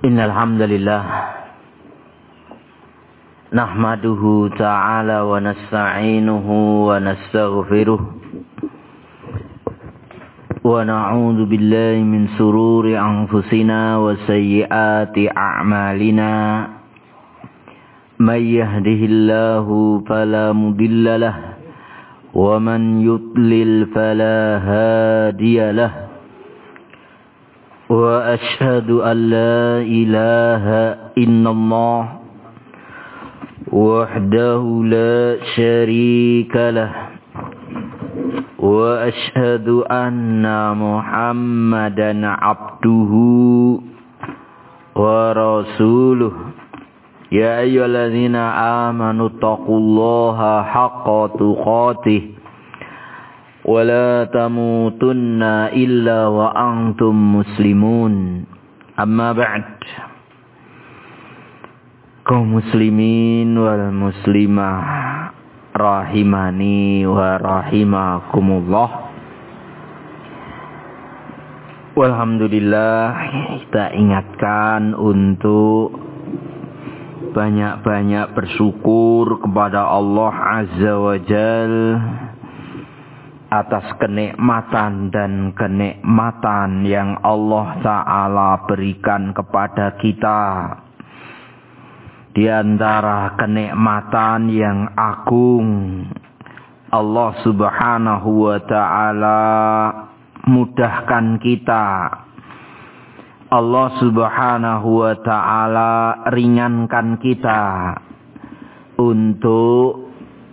Innal hamdalillah nahmaduhu ta'ala wa nasta'inuhu wa nastaghfiruh wa na'udzu billahi min sururi anfusina wa sayyiati a'malina may yahdihillahu fala mudilla lahu wa man yudlil fala hadiya lahu wa ashhadu an la ilaha illallah wahdahu la syarika lah wa ashhadu anna muhammadan abduhu wa rasuluh ya ayyuhalladzina amanu taqullaha haqqa tuqatih wa la tamutunna illa wa antum muslimun. Amma ba'd. Kaum muslimin wal muslimah rahimani wa rahimakumullah. Walhamdulillah, kita ingatkan untuk banyak-banyak bersyukur kepada Allah Azza wa Jalla atas kenikmatan dan kenikmatan yang Allah Ta'ala berikan kepada kita. Di antara kenikmatan yang agung, Allah Subhanahu wa Ta'ala mudahkan kita. Allah Subhanahu wa Ta'ala ringankan kita untuk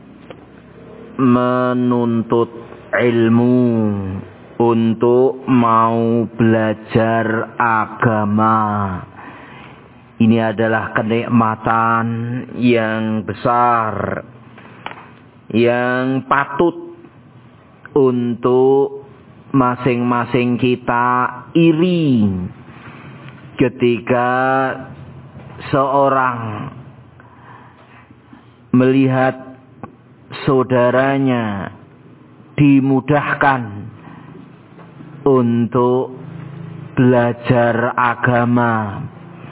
menuntut ilmu, untuk mau belajar agama. Ini adalah kenikmatan yang besar, yang patut untuk masing-masing kita iri ketika seorang melihat saudaranya dimudahkan untuk belajar agama,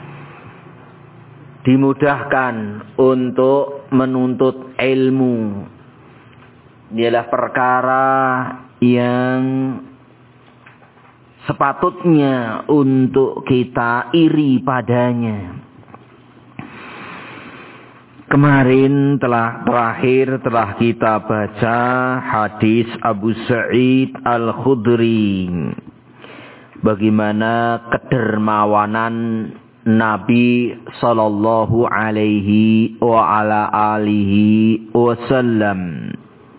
dimudahkan untuk menuntut ilmu. Inilah perkara yang sepatutnya untuk kita iri padanya. Kemarin terakhir kita baca hadis Abu Sa'id Al-Khudri, bagaimana kedermawanan Nabi sallallahu alaihi wa ala alihi wasallam.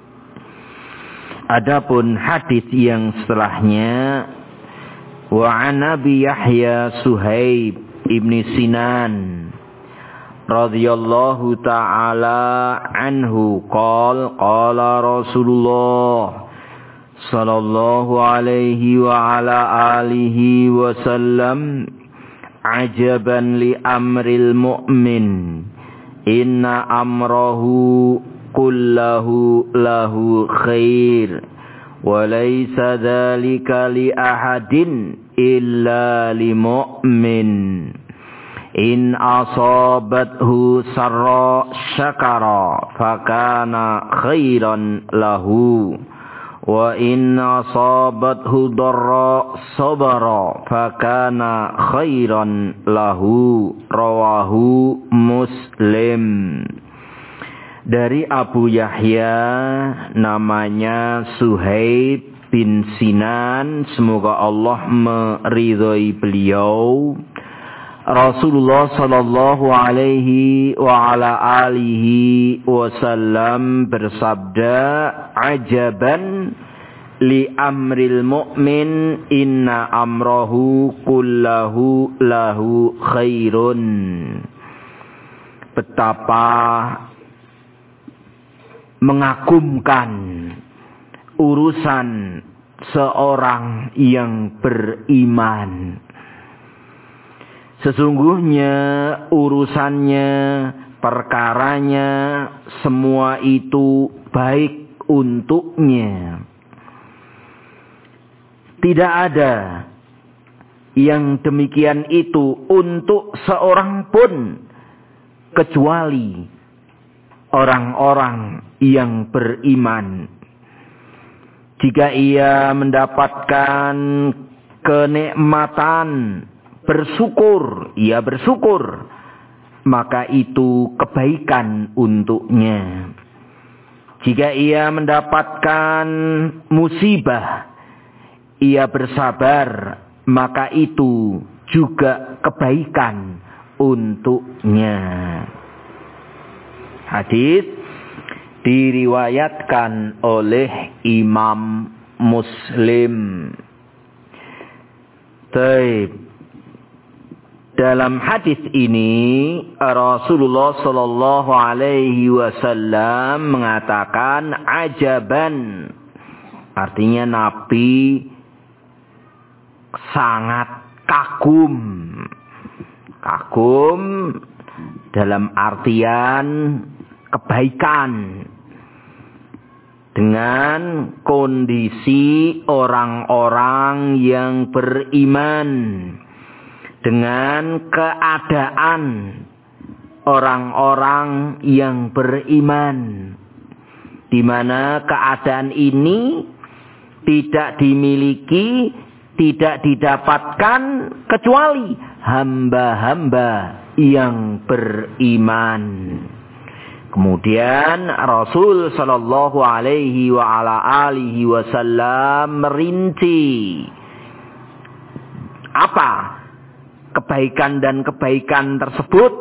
Adapun hadis yang setelahnya, wa an Abi Yahya Suhaib ibni Sinan radhiyallahu ta'ala anhu qala Rasulullah sallallahu alaihi wa ala alihi wasallam, ajaban li amril mu'min inna amrahu kullahu lahu khair wa laysa dhalika li ahadin illa li mu'min in asabathu sarra syakara fakana khairan lahu wa in asabathu darra sabara fakana khairan lahu. Rawahu Muslim. Dari Abu Yahya, namanya Suhaib bin Sinan, semoga Allah meridhai beliau. Rasulullah sallallahu alaihi wa ala alihi wasallam bersabda, ajaban li amril mu'min inna amrahu kullahu lahu khairun. Betapa mengagumkan urusan seorang yang beriman. Sesungguhnya urusannya, perkaranya, semua itu baik untuknya. Tidak ada yang demikian itu untuk seorang pun kecuali orang-orang yang beriman. Jika ia mendapatkan kenikmatan, bersyukur, ia bersyukur, maka itu kebaikan untuknya. Jika ia mendapatkan musibah, ia bersabar, maka itu juga kebaikan untuknya. Hadis diriwayatkan oleh Imam Muslim. Baik. Dalam hadis ini Rasulullah sallallahu alaihi wasallam mengatakan ajaban. Artinya Nabi sangat kagum. Kagum dalam artian kebaikan dengan kondisi orang-orang yang beriman, dengan keadaan orang-orang yang beriman, di mana keadaan ini tidak dimiliki, tidak didapatkan kecuali hamba-hamba yang beriman. Kemudian Rasul sallallahu alaihi wa ala alihi wasallam merinci apa kebaikan dan kebaikan tersebut.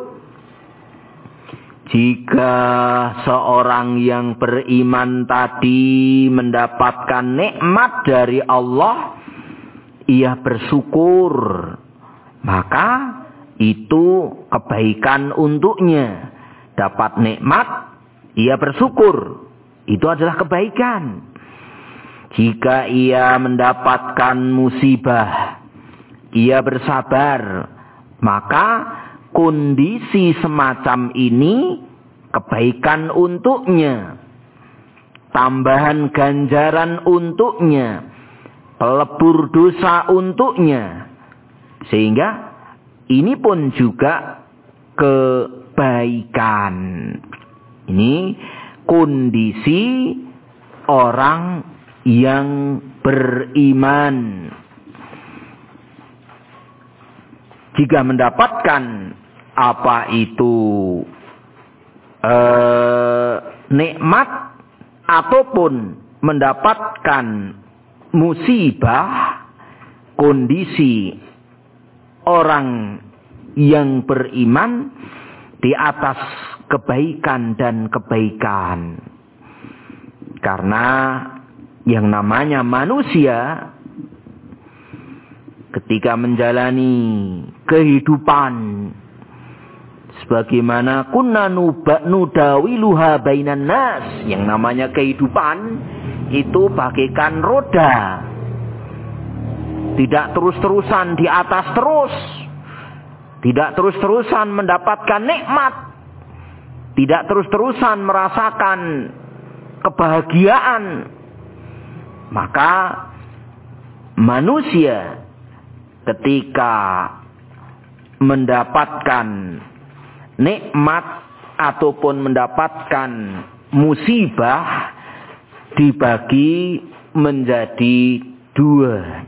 Jika seorang yang beriman tadi mendapatkan nikmat dari Allah, ia bersyukur, maka itu kebaikan untuknya. Dapat nikmat, ia bersyukur, itu adalah kebaikan. Jika ia mendapatkan musibah, ia bersabar, maka kondisi semacam ini kebaikan untuknya, tambahan ganjaran untuknya, pelebur dosa untuknya. Sehingga ini pun juga kebaikan. Ini kondisi orang yang beriman. Jika mendapatkan apa itu nikmat ataupun mendapatkan musibah, kondisi orang yang beriman di atas kebaikan dan kebaikan. Karena yang namanya manusia ketika menjalani kehidupan sebagaimana kunna nudawiluha bainan nas, yang namanya kehidupan itu bagaikan roda, tidak terus-terusan di atas terus, tidak terus-terusan mendapatkan nikmat, tidak terus-terusan merasakan kebahagiaan. Maka manusia ketika mendapatkan nikmat ataupun mendapatkan musibah dibagi menjadi dua.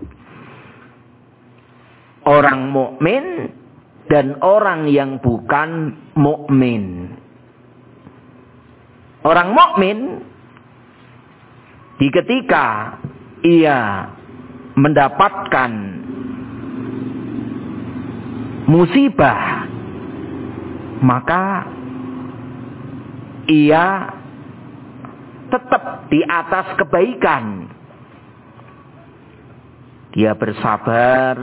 Orang mukmin dan orang yang bukan mukmin. Orang mukmin di ketika ia mendapatkan musibah, maka ia tetap di atas kebaikan. Dia bersabar,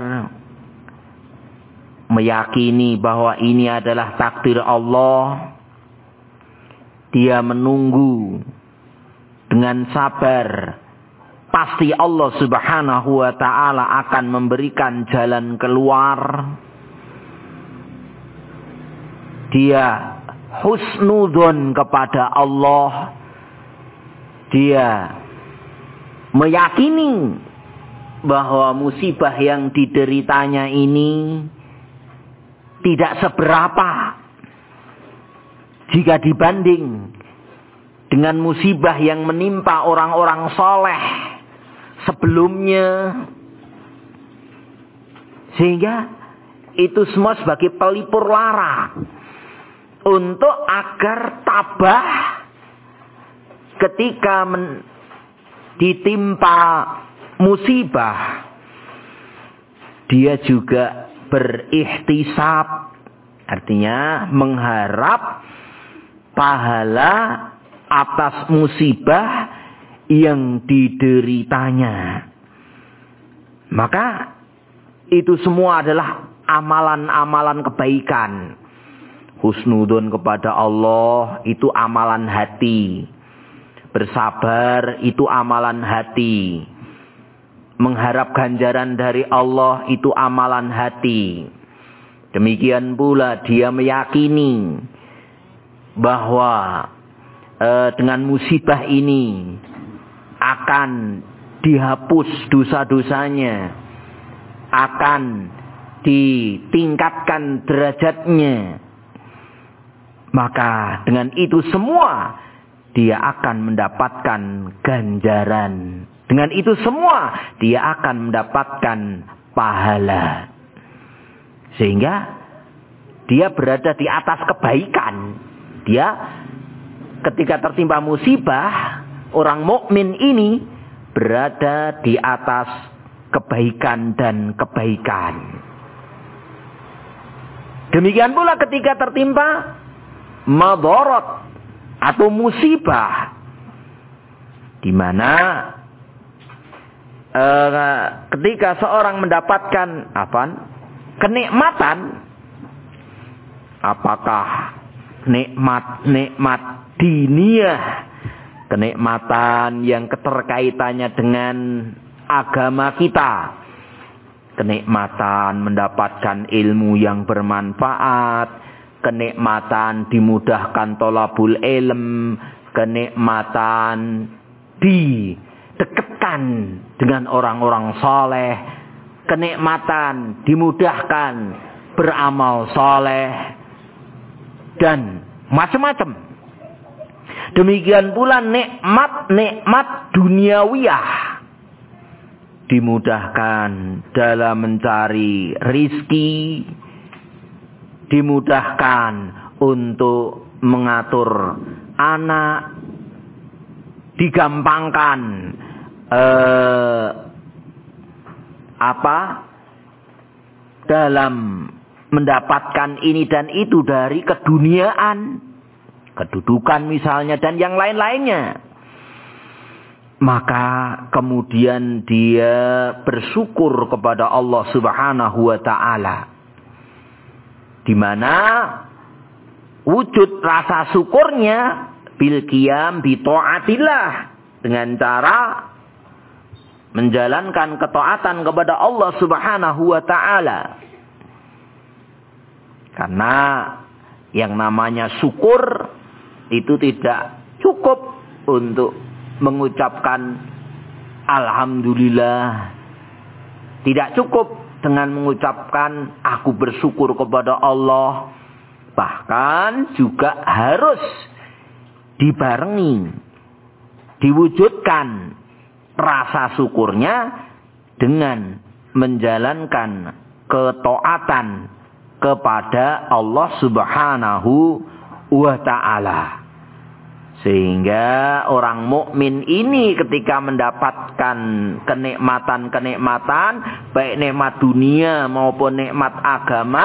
meyakini bahwa ini adalah takdir Allah. Dia menunggu dengan sabar. Pasti Allah Subhanahu wa ta'ala akan memberikan jalan keluar. Dia husnudzon kepada Allah. Dia meyakini bahwa musibah yang dideritanya ini tidak seberapa jika dibanding dengan musibah yang menimpa orang-orang soleh sebelumnya. Sehingga itu semua sebagai pelipur lara untuk agar tabah ketika ditimpa musibah, dia juga berikhtisab, artinya mengharap pahala atas musibah yang dideritanya. Maka itu semua adalah amalan-amalan kebaikan. Husnudun kepada Allah itu amalan hati. Bersabar itu amalan hati. Mengharap ganjaran dari Allah itu amalan hati. Demikian pula dia meyakini bahwa dengan musibah ini akan dihapus dosa-dosanya, akan ditingkatkan derajatnya. Maka dengan itu semua dia akan mendapatkan ganjaran. Dengan itu semua dia akan mendapatkan pahala. Sehingga dia berada di atas kebaikan. Dia ketika tertimpa musibah, orang mukmin ini berada di atas kebaikan dan kebaikan. Demikian pula ketika tertimpa madarat atau musibah, di mana ketika seorang mendapatkan kenikmatan, apakah nikmat diniyah, kenikmatan yang keterkaitannya dengan agama kita, kenikmatan mendapatkan ilmu yang bermanfaat, kenikmatan dimudahkan thalabul ilm, kenikmatan didekatkan dengan orang-orang saleh, kenikmatan dimudahkan beramal saleh, dan macam-macam. Demikian pula nikmat duniawiyah, dimudahkan dalam mencari rizki, dimudahkan untuk mengatur anak, digampangkan dalam mendapatkan ini dan itu dari keduniaan, kedudukan misalnya, dan yang lain-lainnya. Maka kemudian dia bersyukur kepada Allah Subhanahu wa ta'ala, di mana wujud rasa syukurnya bil qiyam bi taatillah, dengan cara menjalankan ketaatan kepada Allah Subhanahu wa ta'ala. Karena yang namanya syukur itu tidak cukup untuk mengucapkan alhamdulillah. Tidak cukup dengan mengucapkan aku bersyukur kepada Allah. Bahkan juga harus dibarengi, diwujudkan rasa syukurnya dengan menjalankan ketaatan kepada Allah Subhanahu wa ta'ala. Sehingga orang mukmin ini ketika mendapatkan kenikmatan-kenikmatan, baik nikmat dunia maupun nikmat agama,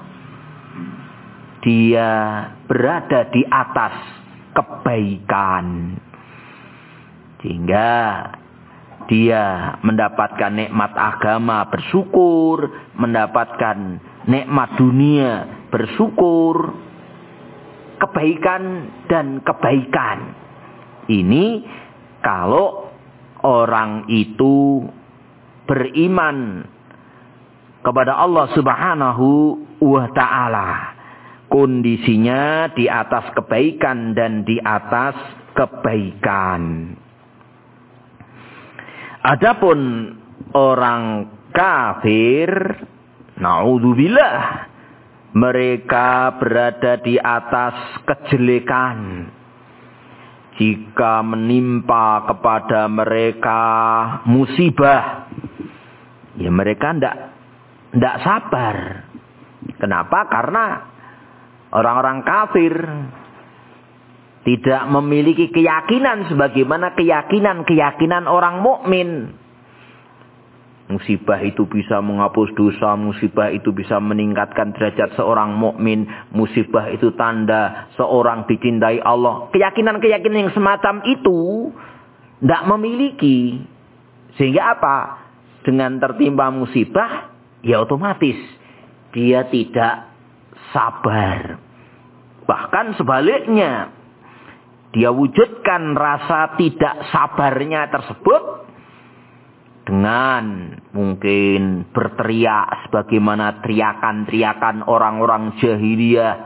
dia berada di atas kebaikan. Sehingga dia mendapatkan nikmat agama bersyukur, mendapatkan nikmat dunia bersyukur, kebaikan dan kebaikan. Ini kalau orang itu beriman kepada Allah Subhanahu wa ta'ala, kondisinya di atas kebaikan dan di atas kebaikan. Adapun orang kafir, naudzubillah, mereka berada di atas kejelekan. Jika menimpa kepada mereka musibah, ya mereka tidak sabar. Kenapa? Karena orang-orang kafir tidak memiliki keyakinan sebagaimana keyakinan orang mukmin. Musibah itu bisa menghapus dosa, musibah itu bisa meningkatkan derajat seorang mukmin, musibah itu tanda seorang dicintai Allah. Keyakinan-keyakinan yang semacam itu tidak memiliki. Sehingga apa? Dengan tertimpa musibah, ya otomatis dia tidak sabar. Bahkan sebaliknya, dia wujudkan rasa tidak sabarnya tersebut dengan mungkin berteriak sebagaimana teriakan-teriakan orang-orang jahiliyah,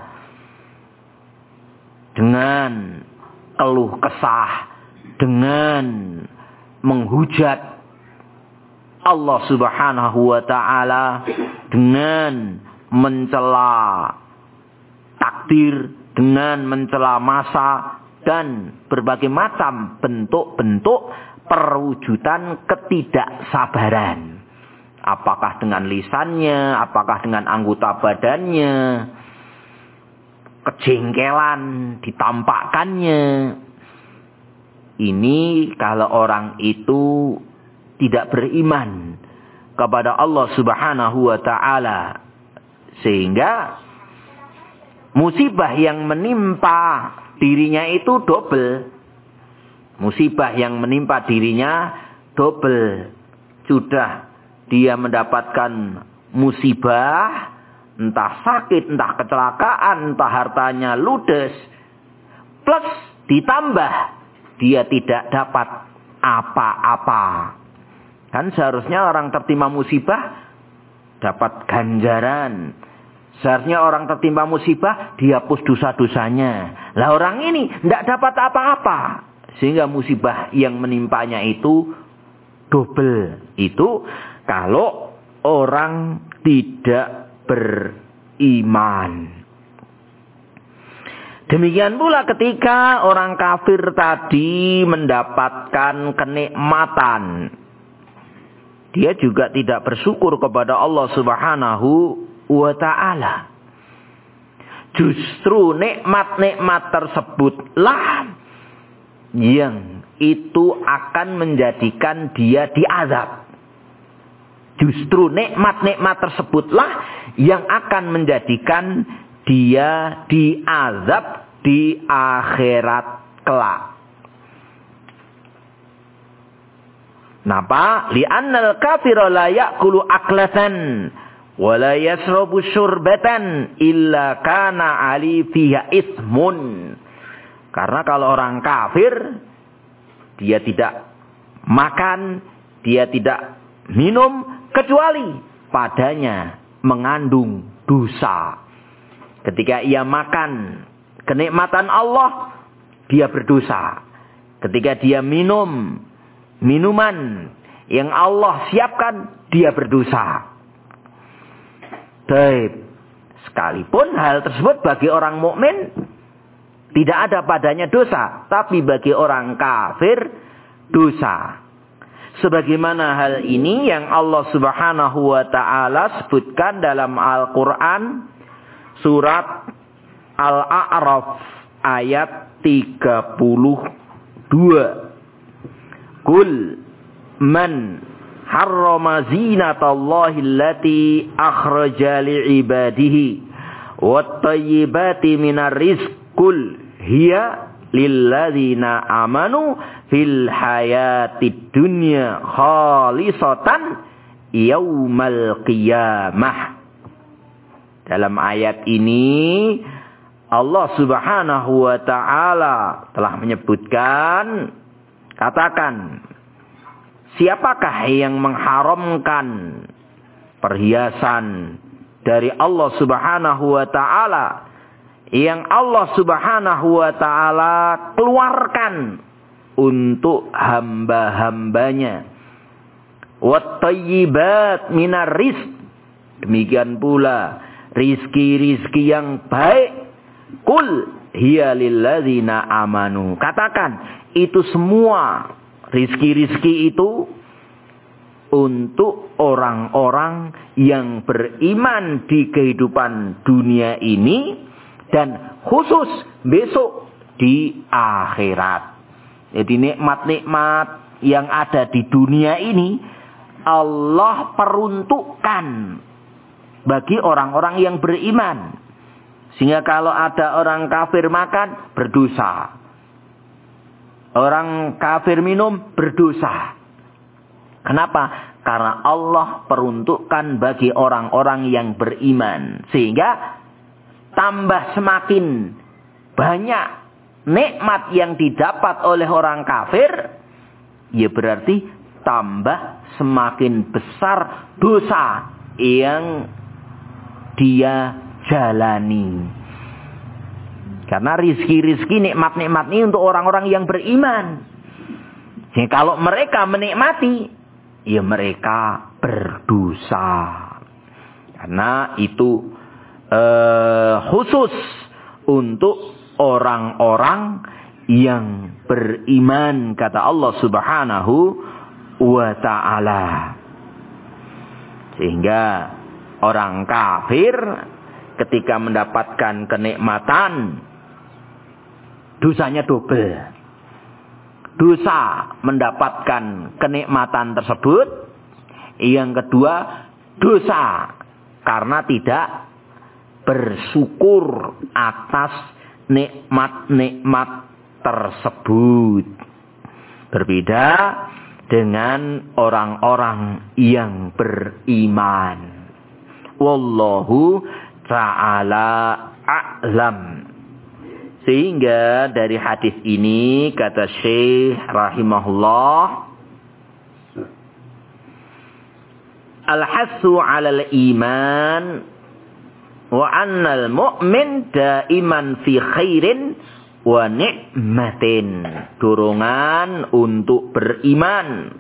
dengan keluh kesah, dengan menghujat Allah Subhanahu wa ta'ala, dengan mencela takdir, dengan mencela masa, dan berbagai macam bentuk-bentuk perwujudan ketidaksabaran. Apakah dengan lisannya, apakah dengan anggota badannya, kejengkelan ditampakkannya. Ini kalau orang itu tidak beriman kepada Allah Subhanahu wa ta'ala. Sehingga musibah yang menimpa dirinya itu double. Musibah yang menimpa dirinya double. Sudah dia mendapatkan musibah, entah sakit, entah kecelakaan, entah hartanya ludes. Plus ditambah dia tidak dapat apa-apa. Kan seharusnya orang tertimpa musibah dapat ganjaran. Seharusnya orang tertimpa musibah dihapus dosa-dosanya. Lah orang ini tidak dapat apa-apa. Sehingga musibah yang menimpanya itu double. Itu kalau orang tidak beriman. Demikian pula ketika orang kafir tadi mendapatkan kenikmatan, dia juga tidak bersyukur kepada Allah Subhanahu wa ta'ala. Justru nikmat-nikmat tersebutlah yang itu akan menjadikan dia diazab. Justru nikmat-nikmat tersebutlah yang akan menjadikan dia diazab di akhirat kelak. Napa? Li'annal kafira la ya'kulu aklatan wa la yashrabu syurbatan illa kana ali fiha ithmun. Karena kalau orang kafir, dia tidak makan, dia tidak minum, kecuali padanya mengandung dosa. Ketika ia makan kenikmatan Allah, dia berdosa. Ketika dia minum minuman yang Allah siapkan, dia berdosa. Baik. Sekalipun hal tersebut bagi orang mukmin tidak ada padanya dosa, tapi bagi orang kafir dosa. Sebagaimana hal ini yang Allah Subhanahu wa ta'ala sebutkan dalam Al-Quran surat Al-A'raf ayat 32. Qul man harrama zinatallahi allati akhraja li'ibadihi wat tayyibati minar rizq. Qul hiya lilladzina amanu fil hayatid dunya khalisatan yaumal qiyamah. Dalam ayat ini Allah Subhanahu wa ta'ala telah menyebutkan, katakan, siapakah yang mengharamkan perhiasan dari Allah Subhanahu wa ta'ala yang Allah Subhanahu wa ta'ala keluarkan untuk hamba-hambanya. wat thayyibat minar rizq. Demikian pula rizki-rizki yang baik. Qul hiya lilladzina amanu. Katakan, itu semua rizki-rizki itu untuk orang-orang yang beriman di kehidupan dunia ini dan khusus besok di akhirat. Jadi nikmat-nikmat yang ada di dunia ini Allah peruntukkan bagi orang-orang yang beriman. Sehingga kalau ada orang kafir makan, berdosa. Orang kafir minum, berdosa. Kenapa? Karena Allah peruntukkan bagi orang-orang yang beriman. Sehingga tambah semakin banyak nikmat yang didapat oleh orang kafir, ya berarti tambah semakin besar dosa yang dia jalani. Karena rizki-rizki nikmat-nikmat ini untuk orang-orang yang beriman. Jadi kalau mereka menikmati, ya mereka berdosa. Karena itu khusus untuk orang-orang yang beriman, kata Allah Subhanahu wa ta'ala. Sehingga orang kafir ketika mendapatkan kenikmatan, dosanya double. Dosa mendapatkan kenikmatan tersebut. Yang kedua, dosa karena tidak bersyukur atas nikmat-nikmat tersebut. Berbeda dengan orang-orang yang beriman. Wallahu ta'ala a'lam. Sehingga dari hadis ini kata Syekh rahimahullah, al-hassu 'alal iman wa 'annal mu'min daiman fi khairin wa ni'matin. Dorongan untuk beriman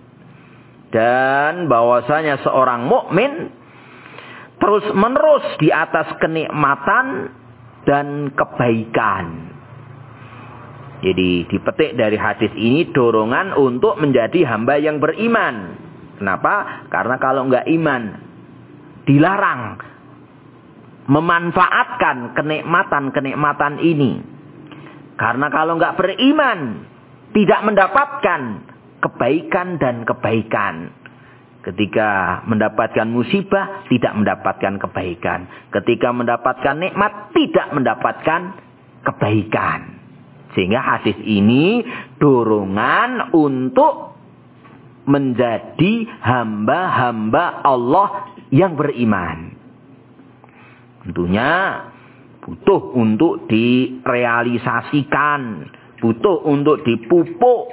dan bahwasanya seorang mukmin terus menerus di atas kenikmatan dan kebaikan. Jadi dipetik dari hadis ini dorongan untuk menjadi hamba yang beriman. Kenapa? Karena kalau enggak iman, dilarang memanfaatkan kenikmatan-kenikmatan ini. Karena kalau enggak beriman, tidak mendapatkan kebaikan dan kebaikan. Ketika mendapatkan musibah, tidak mendapatkan kebaikan. Ketika mendapatkan nikmat, tidak mendapatkan kebaikan. Sehingga hadis ini dorongan untuk menjadi hamba-hamba Allah yang beriman. Tentunya butuh untuk direalisasikan, butuh untuk dipupuk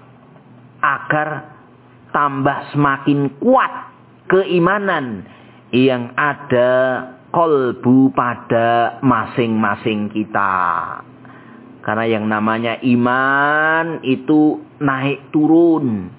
agar tambah semakin kuat keimanan yang ada kolbu pada masing-masing kita. Karena yang namanya iman itu naik turun.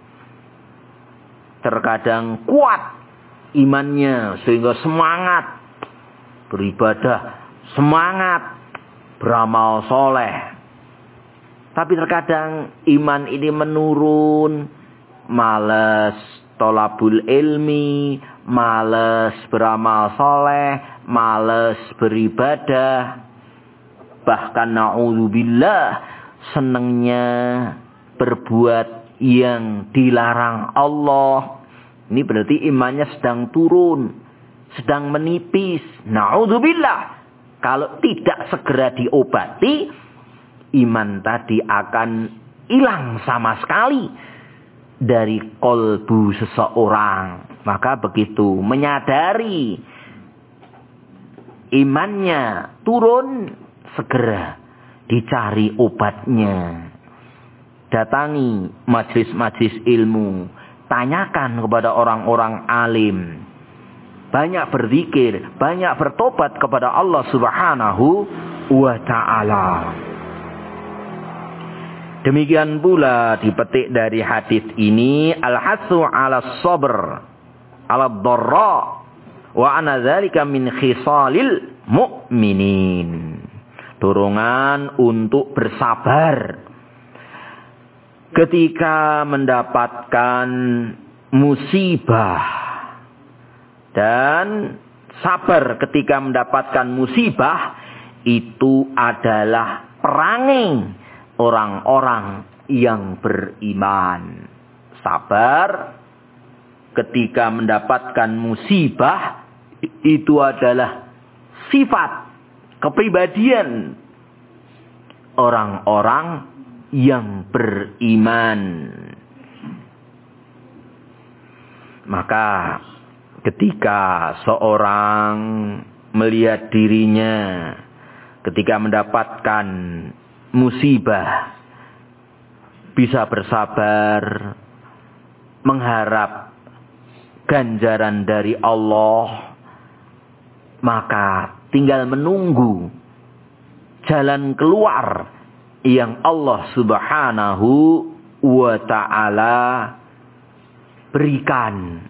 Terkadang kuat imannya sehingga semangat beribadah, semangat beramal soleh. Tapi terkadang iman ini menurun, malas tolabul ilmi, malas beramal soleh, malas beribadah. Bahkan na'udzubillah, senangnya berbuat yang dilarang Allah. Ini berarti imannya sedang turun, sedang menipis. Na'udzubillah. Kalau tidak segera diobati, iman tadi akan hilang sama sekali dari kolbu seseorang. Maka begitu menyadari imannya turun, segera dicari obatnya. Datangi majlis-majlis ilmu, tanyakan kepada orang-orang alim. Banyak berzikir, banyak bertobat kepada Allah Subhanahu wa ta'ala. Demikian pula dipetik dari hadis ini al-hasu 'ala sabr 'ala dharra wa ana dzalika min khisalil mu'minin. Dorongan untuk bersabar ketika mendapatkan musibah dan sabar ketika mendapatkan musibah itu adalah perangai orang-orang yang beriman. Sabar ketika mendapatkan musibah itu adalah sifat kepribadian orang-orang yang beriman. Maka ketika seorang melihat dirinya ketika mendapatkan musibah bisa bersabar, mengharap ganjaran dari Allah, maka tinggal menunggu jalan keluar yang Allah Subhanahu wa ta'ala berikan.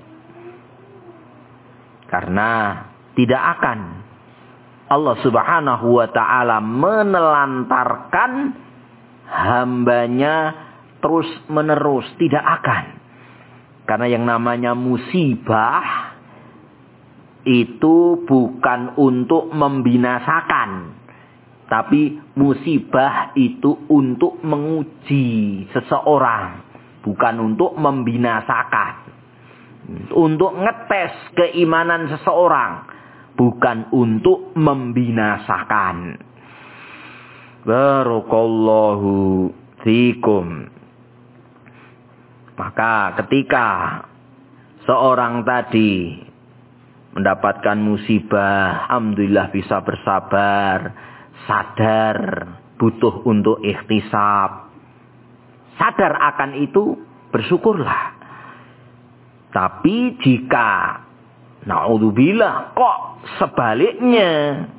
Karena tidak akan Allah Subhanahu wa ta'ala menelantarkan hambanya terus menerus. Tidak akan. Karena yang namanya musibah itu bukan untuk membinasakan. Tapi musibah itu untuk menguji seseorang. Bukan untuk membinasakan. Untuk ngetes keimanan seseorang. Bukan untuk membinasakan. Barakallahu fikum. Maka ketika seorang tadi mendapatkan musibah, alhamdulillah bisa bersabar, sadar butuh untuk ikhtisab, sadar akan itu, bersyukurlah. Tapi jika naudzubillah kok sebaliknya,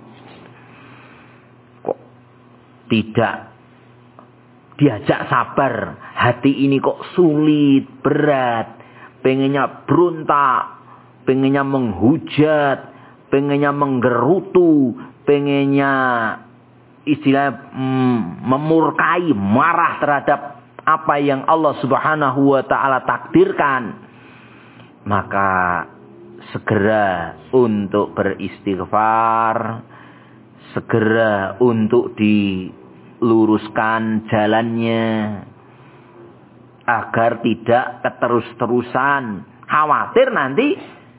kok tidak diajak sabar, hati ini kok sulit, berat, pengennya berontak, pengennya menghujat, pengennya menggerutu, pengennya istilah memurkai, marah terhadap apa yang Allah Subhanahu wa ta'ala takdirkan, maka segera untuk beristighfar, segera untuk diluruskan jalannya agar tidak keterus-terusan khawatir nanti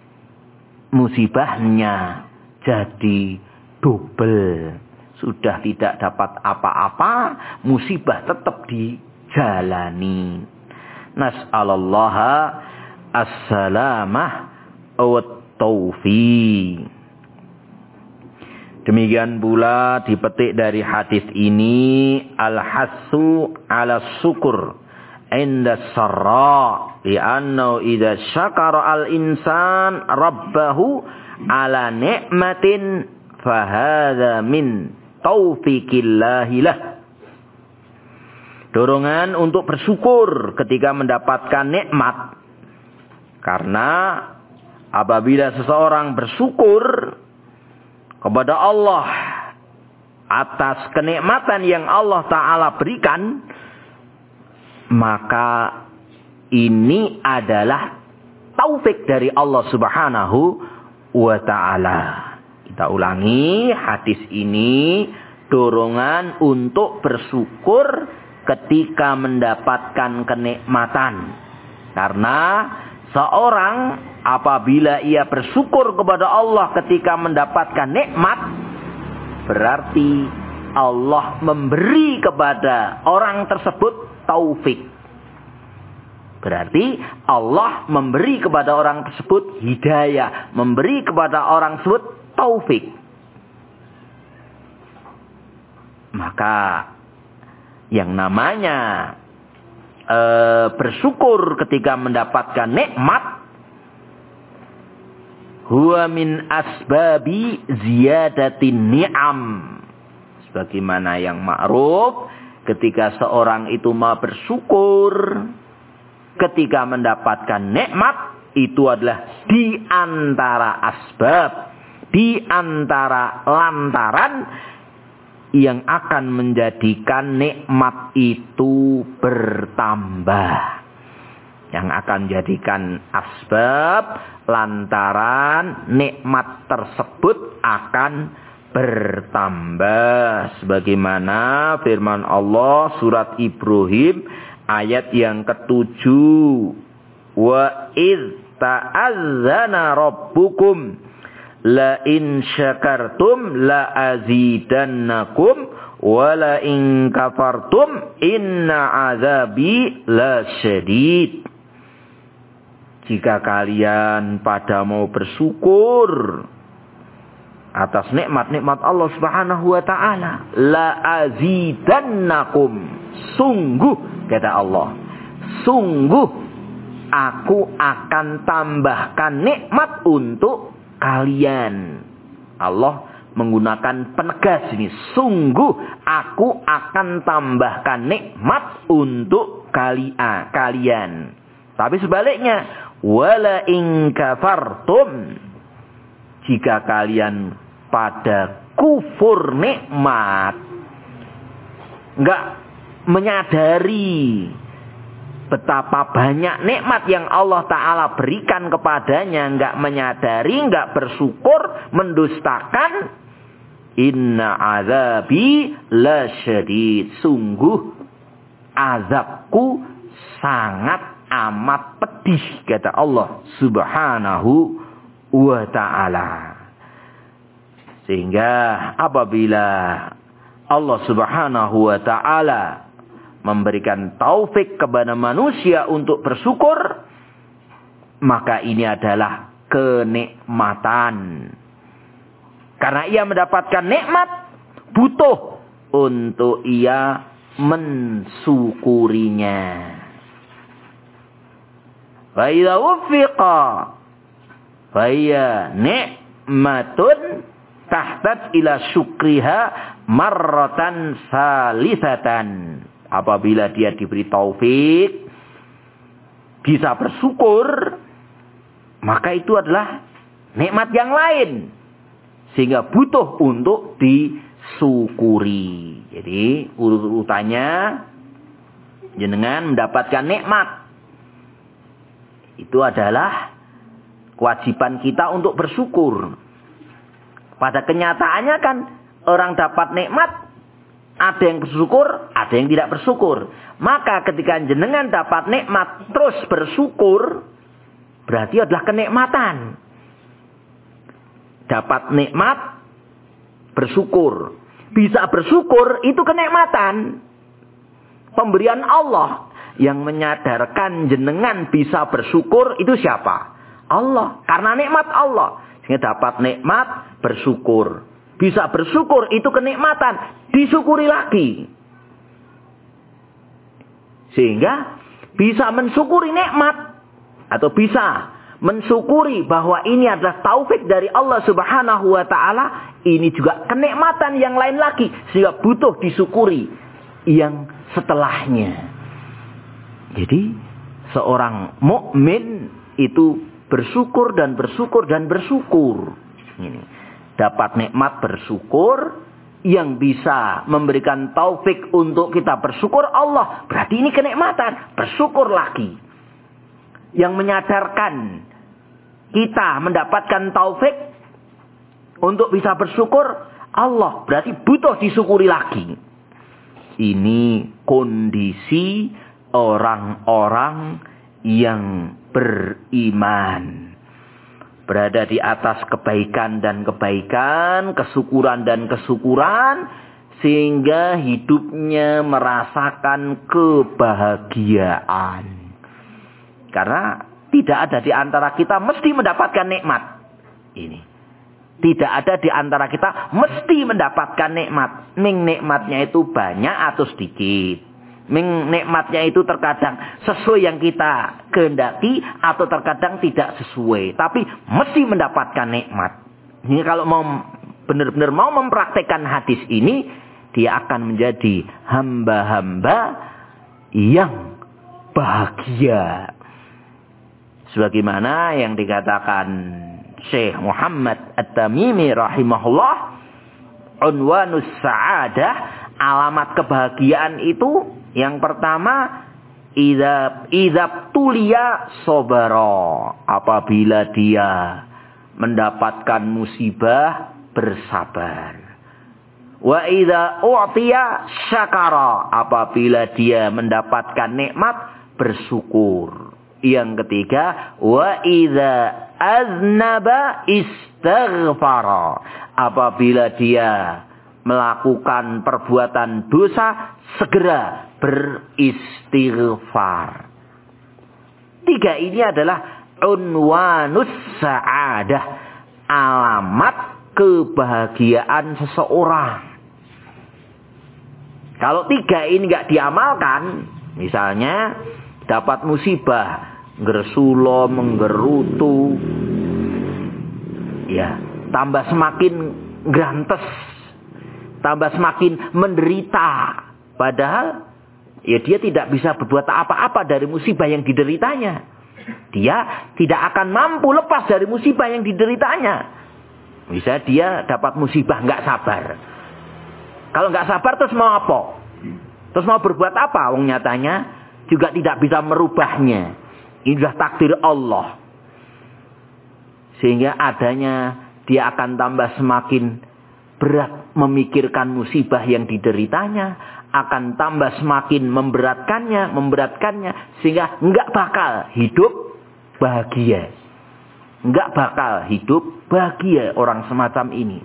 musibahnya jadi double. Sudah tidak dapat apa-apa, musibah tetap dijalani. Nas'alallaha as-salamah wa taufiq. Demikian pula dipetik dari hadis ini al-hassu 'ala syukur 'inda sarra li'annahu idza syakara al-insan rabbahu 'ala ni'matin fahadha min taufiqillahi lah. Dorongan untuk bersyukur ketika mendapatkan nikmat. Karena apabila seseorang bersyukur kepada Allah atas kenikmatan yang Allah Ta'ala berikan, maka ini adalah taufik dari Allah Subhanahu wa Ta'ala. Kita ulangi hadis ini, dorongan untuk bersyukur ketika mendapatkan kenikmatan. Karena seorang apabila ia bersyukur kepada Allah ketika mendapatkan nikmat, berarti Allah memberi kepada orang tersebut taufik. Berarti Allah memberi kepada orang tersebut hidayah, memberi kepada orang tersebut taufik. Maka yang namanya bersyukur ketika mendapatkan nikmat huwa min asbabi ziyadatin ni'am. Sebagaimana yang ma'ruf, ketika seorang itu mau bersyukur, ketika mendapatkan nikmat, itu adalah di antara asbab, di antara lantaran yang akan menjadikan nikmat itu bertambah. Yang akan jadikan asbab, lantaran nikmat tersebut akan bertambah. Sebagaimana firman Allah surat Ibrahim ayat yang ke-7. Wa idh ta'azzana rabbukum la in syakartum la azidannakum wa la in kafartum inna azabi la syadid. Jika kalian pada mau bersyukur atas nikmat-nikmat Allah Subhanahu wa taala, la azidannakum, sungguh kata Allah, sungguh aku akan tambahkan nikmat untuk kalian. Allah menggunakan penegas ini, sungguh aku akan tambahkan nikmat untuk kalian. Tapi sebaliknya, wala in kafartum, jika kalian pada kufur nikmat, enggak menyadari betapa banyak nikmat yang Allah Ta'ala berikan kepadanya, enggak menyadari, enggak bersyukur, mendustakan, inna azabi lasyadid, sungguh azabku sangat amat pedih, kata Allah Subhanahu wa ta'ala. Sehingga apabila Allah Subhanahu wa ta'ala memberikan taufik kepada manusia untuk bersyukur, maka ini adalah kenikmatan. Karena ia mendapatkan nikmat, butuh untuk ia mensyukurinya. Fa idza wuffiqa fa hiya ni'matun tahtat ila syukriha marratan salisatan. Apabila dia diberi taufik bisa bersyukur, maka itu adalah nikmat yang lain, sehingga butuh untuk disyukuri. Jadi urut-urutannya, jenengan mendapatkan nikmat, itu adalah kewajiban kita untuk bersyukur. Pada kenyataannya kan orang dapat nikmat, ada yang bersyukur, ada yang tidak bersyukur. Maka ketika jenengan dapat nikmat terus bersyukur, berarti adalah kenikmatan. Dapat nikmat, bersyukur. Bisa bersyukur, itu kenikmatan. Pemberian Allah. Yang menyadarkan jenengan bisa bersyukur itu siapa? Allah. Karena nikmat Allah. Sehingga dapat nikmat, bersyukur. Bisa bersyukur, itu kenikmatan. Disyukuri lagi. Sehingga bisa mensyukuri nikmat. Atau bisa mensyukuri bahwa ini adalah taufik dari Allah Subhanahu wa ta'ala. Ini juga kenikmatan yang lain lagi. Sehingga butuh disyukuri yang setelahnya. Jadi seorang mukmin itu bersyukur dan bersyukur dan bersyukur. Ini dapat nikmat bersyukur, yang bisa memberikan taufik untuk kita bersyukur Allah. Berarti ini kenikmatan, bersyukur lagi. Yang menyadarkan kita mendapatkan taufik untuk bisa bersyukur Allah, berarti butuh disyukuri lagi. Ini kondisi orang-orang yang beriman. Berada di atas kebaikan dan kebaikan, kesyukuran dan kesyukuran, sehingga hidupnya merasakan kebahagiaan. Karena tidak ada di antara kita mesti mendapatkan nikmat. Ini. Tidak ada di antara kita mesti mendapatkan nikmat. Nikmatnya itu banyak atau sedikit. Nikmatnya itu terkadang sesuai yang kita kehendaki atau terkadang tidak sesuai. Tapi mesti mendapatkan nikmat. Ini kalau mau benar-benar mau mempraktekkan hadis ini, dia akan menjadi hamba-hamba yang bahagia. Sebagaimana yang dikatakan Syekh Muhammad At-Tamimi rahimahullah, unwanus sa'adah, alamat kebahagiaan itu yang pertama, idza tulia sabara, apabila dia mendapatkan musibah bersabar. Wa idza u'tiya syakara, apabila dia mendapatkan nikmat bersyukur. Yang ketiga, wa idza aznaba istaghfara, apabila dia melakukan perbuatan dosa segera beristighfar. 3 ini adalah unwanus sa'adah, alamat kebahagiaan seseorang. Kalau 3 ini nggak diamalkan, misalnya dapat musibah, gersulo, menggerutu, ya, tambah semakin grantes, tambah semakin menderita. Padahal ya dia tidak bisa berbuat apa-apa dari musibah yang dideritanya. Dia tidak akan mampu lepas dari musibah yang dideritanya. Bisa dia dapat musibah nggak sabar. Kalau nggak sabar terus mau apa? Terus mau berbuat apa? Wong nyatanya juga tidak bisa merubahnya. Ini sudah takdir Allah. Sehingga adanya dia akan tambah semakin berat memikirkan musibah yang dideritanya, akan tambah semakin memberatkannya, sehingga enggak bakal hidup bahagia. Enggak bakal hidup bahagia orang semacam ini.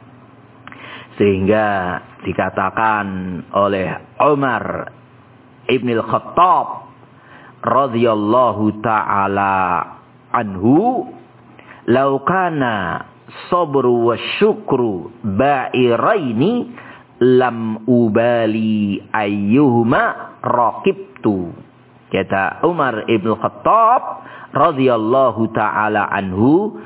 Sehingga dikatakan oleh Umar Ibn al-Khattab radhiyallahu ta'ala anhu, "Lau kana sabru wa syukru ba'iraini lam ubali ayyuhuma raqibtu." Kata Umar Ibn Khattab radhiyallahu ta'ala anhu,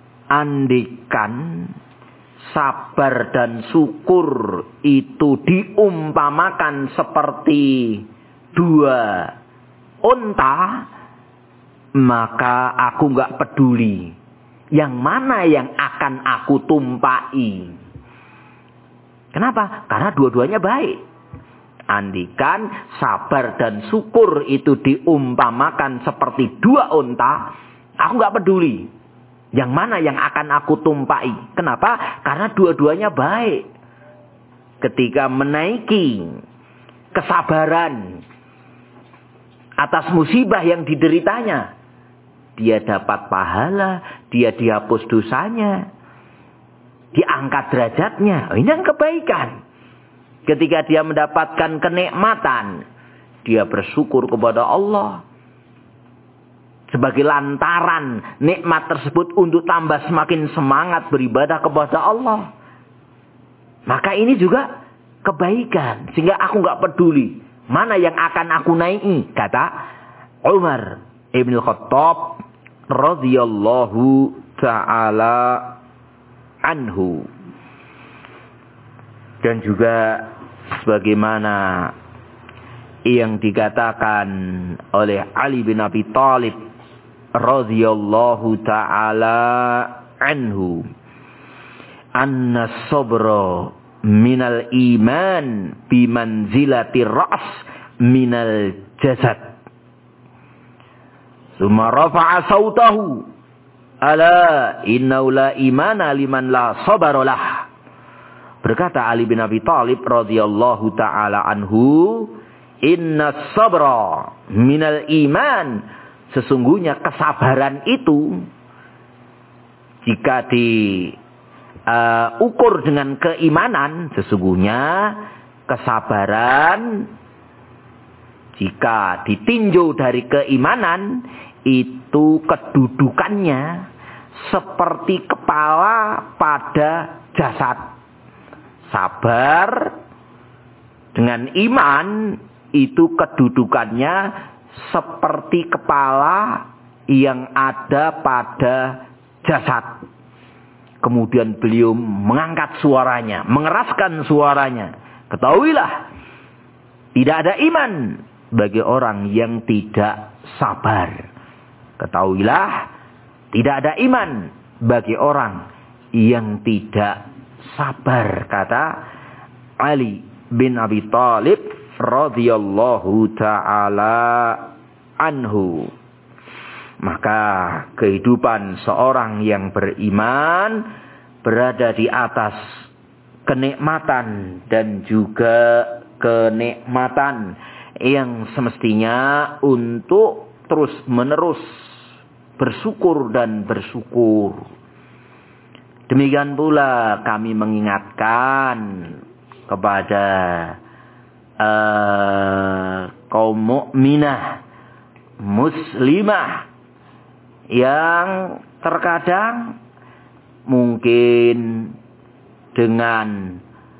andikan sabar dan syukur itu diumpamakan seperti 2 unta, maka aku nggak peduli yang mana yang akan aku tumpai. Kenapa? Karena dua-duanya baik. Andikan sabar dan syukur itu diumpamakan seperti 2 unta, aku nggak peduli yang mana yang akan aku tumpai. Kenapa? Karena dua-duanya baik. Ketika menaiki kesabaran atas musibah yang dideritanya, dia dapat pahala, dia dihapus dosanya, diangkat derajatnya. Ini yang kebaikan. Ketika dia mendapatkan kenikmatan, dia bersyukur kepada Allah. Sebagai lantaran nikmat tersebut untuk tambah semakin semangat beribadah kepada Allah. Maka ini juga kebaikan. Sehingga aku nggak peduli mana yang akan aku naiki, kata Umar Ibn Khattab radhiyallahu ta'ala anhu. Dan juga sebagaimana yang dikatakan oleh Ali bin Abi Thalib radhiyallahu ta'ala anhu, anna sabra minal iman bimanzilati ra's minal jasad. Summa rafa'a sautahu, ala innahu la imana liman la sabara lah. Berkata Ali bin Abi Thalib radhiyallahu ta'ala anhu, inna sabra minal iman, sesungguhnya kesabaran itu jika diukur dengan keimanan, sesungguhnya kesabaran jika ditinjau dari keimanan itu kedudukannya seperti kepala pada jasad. Sabar dengan iman itu kedudukannya seperti kepala yang ada pada jasad. Kemudian beliau mengangkat suaranya, mengeraskan suaranya. Ketahuilah, tidak ada iman bagi orang yang tidak sabar. Ketahuilah, tidak ada iman bagi orang yang tidak sabar, kata Ali bin Abi Thalib radhiyallahu taala anhu. Maka kehidupan seorang yang beriman berada di atas kenikmatan dan juga kenikmatan yang semestinya untuk terus menerus bersyukur dan bersyukur. Demikian pula kami mengingatkan kepada kaum mukminah muslimah yang terkadang mungkin dengan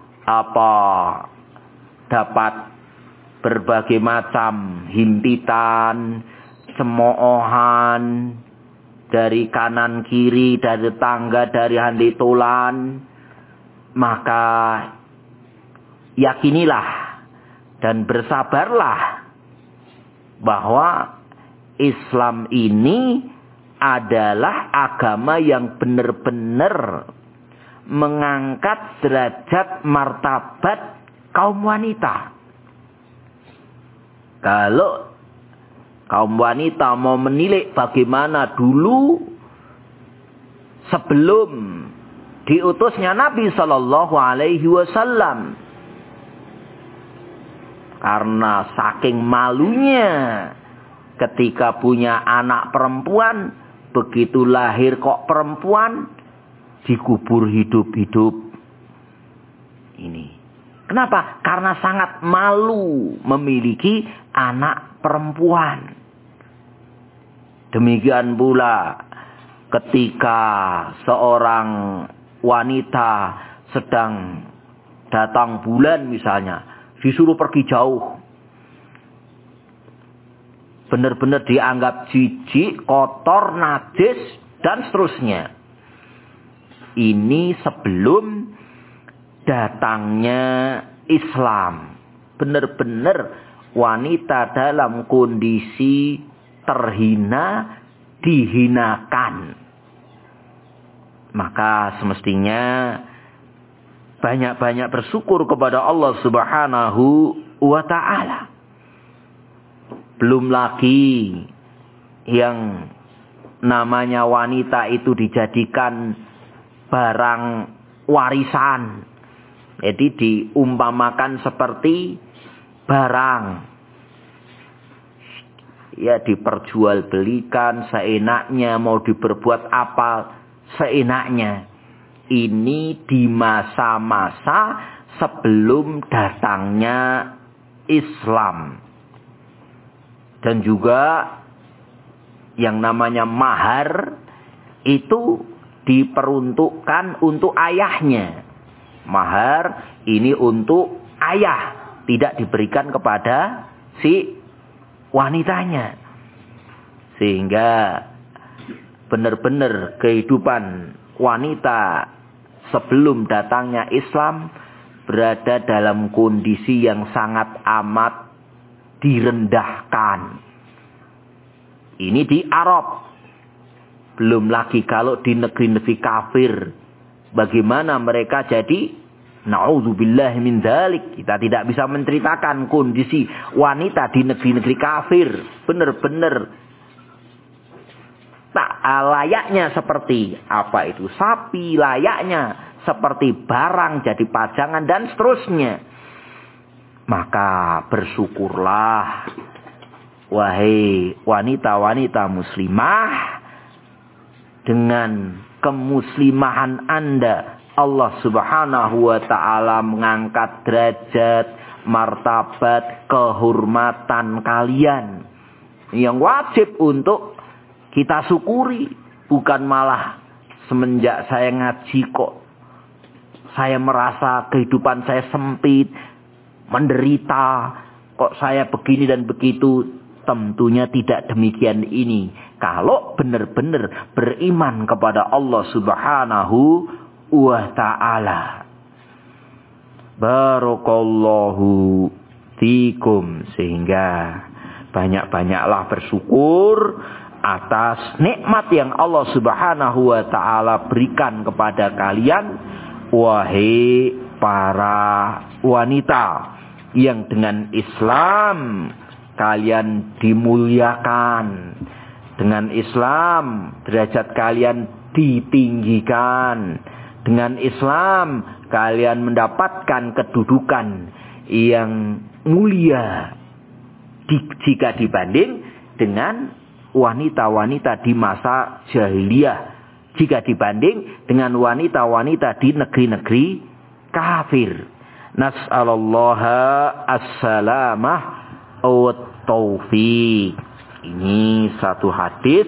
dapat berbagai macam himpitan, cemoohan dari kanan kiri, dari tangga, dari handitulan, maka yakinilah dan bersabarlah bahwa Islam ini adalah agama yang benar-benar mengangkat derajat martabat kaum wanita. Kalau kaum wanita mau menilik bagaimana dulu sebelum diutusnya Nabi Sallallahu Alaihi Wasallam, karena saking malunya ketika punya anak perempuan, begitu lahir kok perempuan, dikubur hidup-hidup. Ini. Kenapa? Karena sangat malu memiliki anak perempuan. Demikian pula ketika seorang wanita sedang datang bulan misalnya, disuruh pergi jauh. Benar-benar dianggap jijik, kotor, najis, dan seterusnya. Ini sebelum datangnya Islam. Benar-benar wanita dalam kondisi terhina, dihinakan. Maka semestinya banyak-banyak bersyukur kepada Allah Subhanahu wa ta'ala. Belum lagi yang namanya wanita itu dijadikan barang warisan. Jadi diumpamakan seperti barang. Ya, diperjualbelikan seenaknya, mau diperbuat apa seenaknya. Ini di masa-masa sebelum datangnya Islam. Dan juga yang namanya mahar itu diperuntukkan untuk ayahnya. Mahar ini untuk ayah, tidak diberikan kepada si wanitanya. Sehingga benar-benar kehidupan wanita sebelum datangnya Islam berada dalam kondisi yang sangat amat direndahkan. Ini di Arab. Belum lagi kalau di negeri-negeri kafir. Bagaimana mereka jadi? Na'udzubillah min dzalik. Kita tidak bisa menceritakan kondisi wanita di negeri-negeri kafir. Benar-benar tak layaknya seperti apa itu sapi, layaknya seperti barang jadi pajangan dan seterusnya. Maka bersyukurlah wahai wanita-wanita muslimah, dengan kemuslimahan Anda Allah Subhanahu wa ta'ala mengangkat derajat, martabat, kehormatan kalian yang wajib untuk kita syukuri. Bukan malah semenjak saya ngaji kok saya merasa kehidupan saya sempit, menderita, kok saya begini dan begitu. Tentunya tidak demikian ini. Kalau benar-benar beriman kepada Allah Subhanahu wa ta'ala. Barakallahu fikum. Sehingga banyak-banyaklah bersyukur atas nikmat yang Allah Subhanahu wa ta'ala berikan kepada kalian, wahai para wanita, yang dengan Islam kalian dimuliakan. Dengan Islam derajat kalian ditinggikan. Dengan Islam kalian mendapatkan kedudukan yang mulia jika dibanding dengan wanita-wanita di masa jahiliyah, jika dibanding dengan wanita-wanita di negeri-negeri kafir. Nas'alallaha as-salamah wa taufiq. Ini satu hadis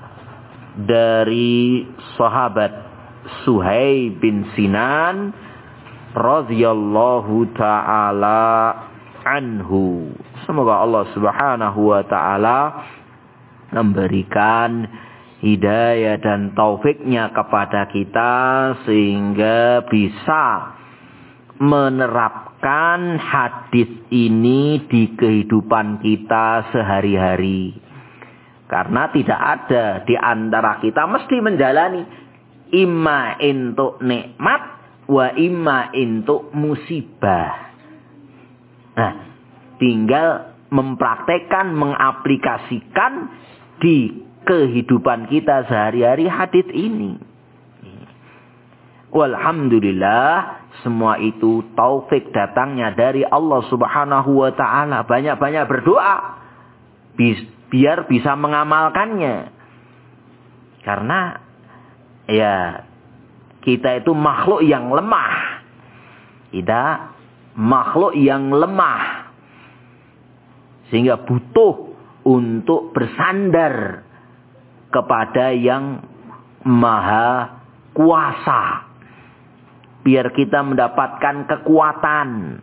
dari sahabat Suhaib bin Sinan radhiyallahu ta'ala anhu. Semoga Allah Subhanahu wa ta'ala memberikan hidayah dan taufiknya kepada kita sehingga bisa menerapkan hadis ini di kehidupan kita sehari-hari. Karena tidak ada di antara kita mesti menjalani imma untuk nikmat wa imma untuk musibah. Nah, tinggal mempraktekkan, mengaplikasikan di kehidupan kita sehari-hari hadis ini. Walhamdulillah, semua itu taufik datangnya dari Allah Subhanahu wa ta'ala. Banyak-banyak berdoa biar bisa mengamalkannya. Karena ya, kita itu makhluk yang lemah. Kita makhluk yang lemah. Sehingga butuh untuk bersandar kepada yang maha kuasa. Biar kita mendapatkan kekuatan.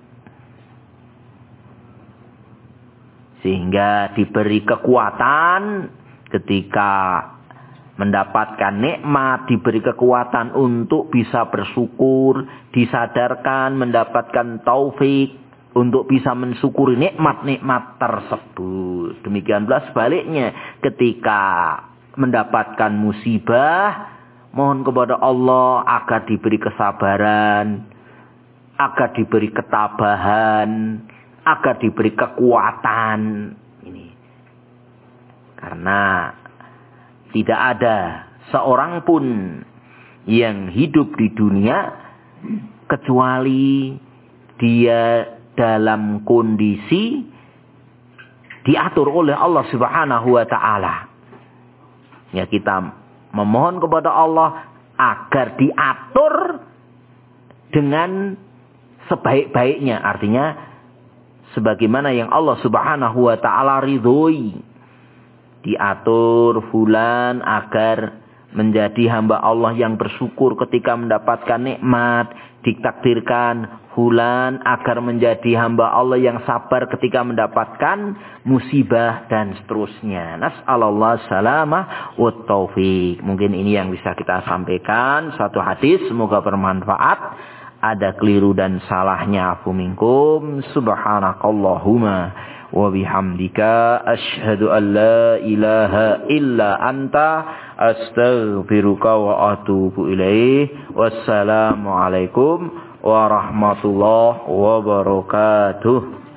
Sehingga diberi kekuatan ketika mendapatkan nikmat, diberi kekuatan untuk bisa bersyukur, disadarkan, mendapatkan taufik untuk bisa mensyukuri nikmat-nikmat tersebut. Demikian pula sebaliknya, ketika mendapatkan musibah, mohon kepada Allah agar diberi kesabaran, agar diberi ketabahan, agar diberi kekuatan. Ini karena tidak ada seorang pun yang hidup di dunia kecuali dia dalam kondisi diatur oleh Allah Subhanahu wa ta'ala. Ya, kita memohon kepada Allah agar diatur dengan sebaik-baiknya. Artinya sebagaimana yang Allah Subhanahu wa ta'ala ridhoi. Diatur fulan agar menjadi hamba Allah yang bersyukur ketika mendapatkan nikmat. Ditakdirkan fulan agar menjadi hamba Allah yang sabar ketika mendapatkan musibah dan seterusnya. Nas'alallah salamah wa taufiq. Mungkin ini yang bisa kita sampaikan. Satu hadis, semoga bermanfaat. Ada keliru dan salahnya, afu minkum. Subhanakallahumma wa bihamdika asyhadu an la ilaha illa anta astaghfiruka wa atubu ilaih. Wassalamualaikum warahmatullahi wabarakatuh.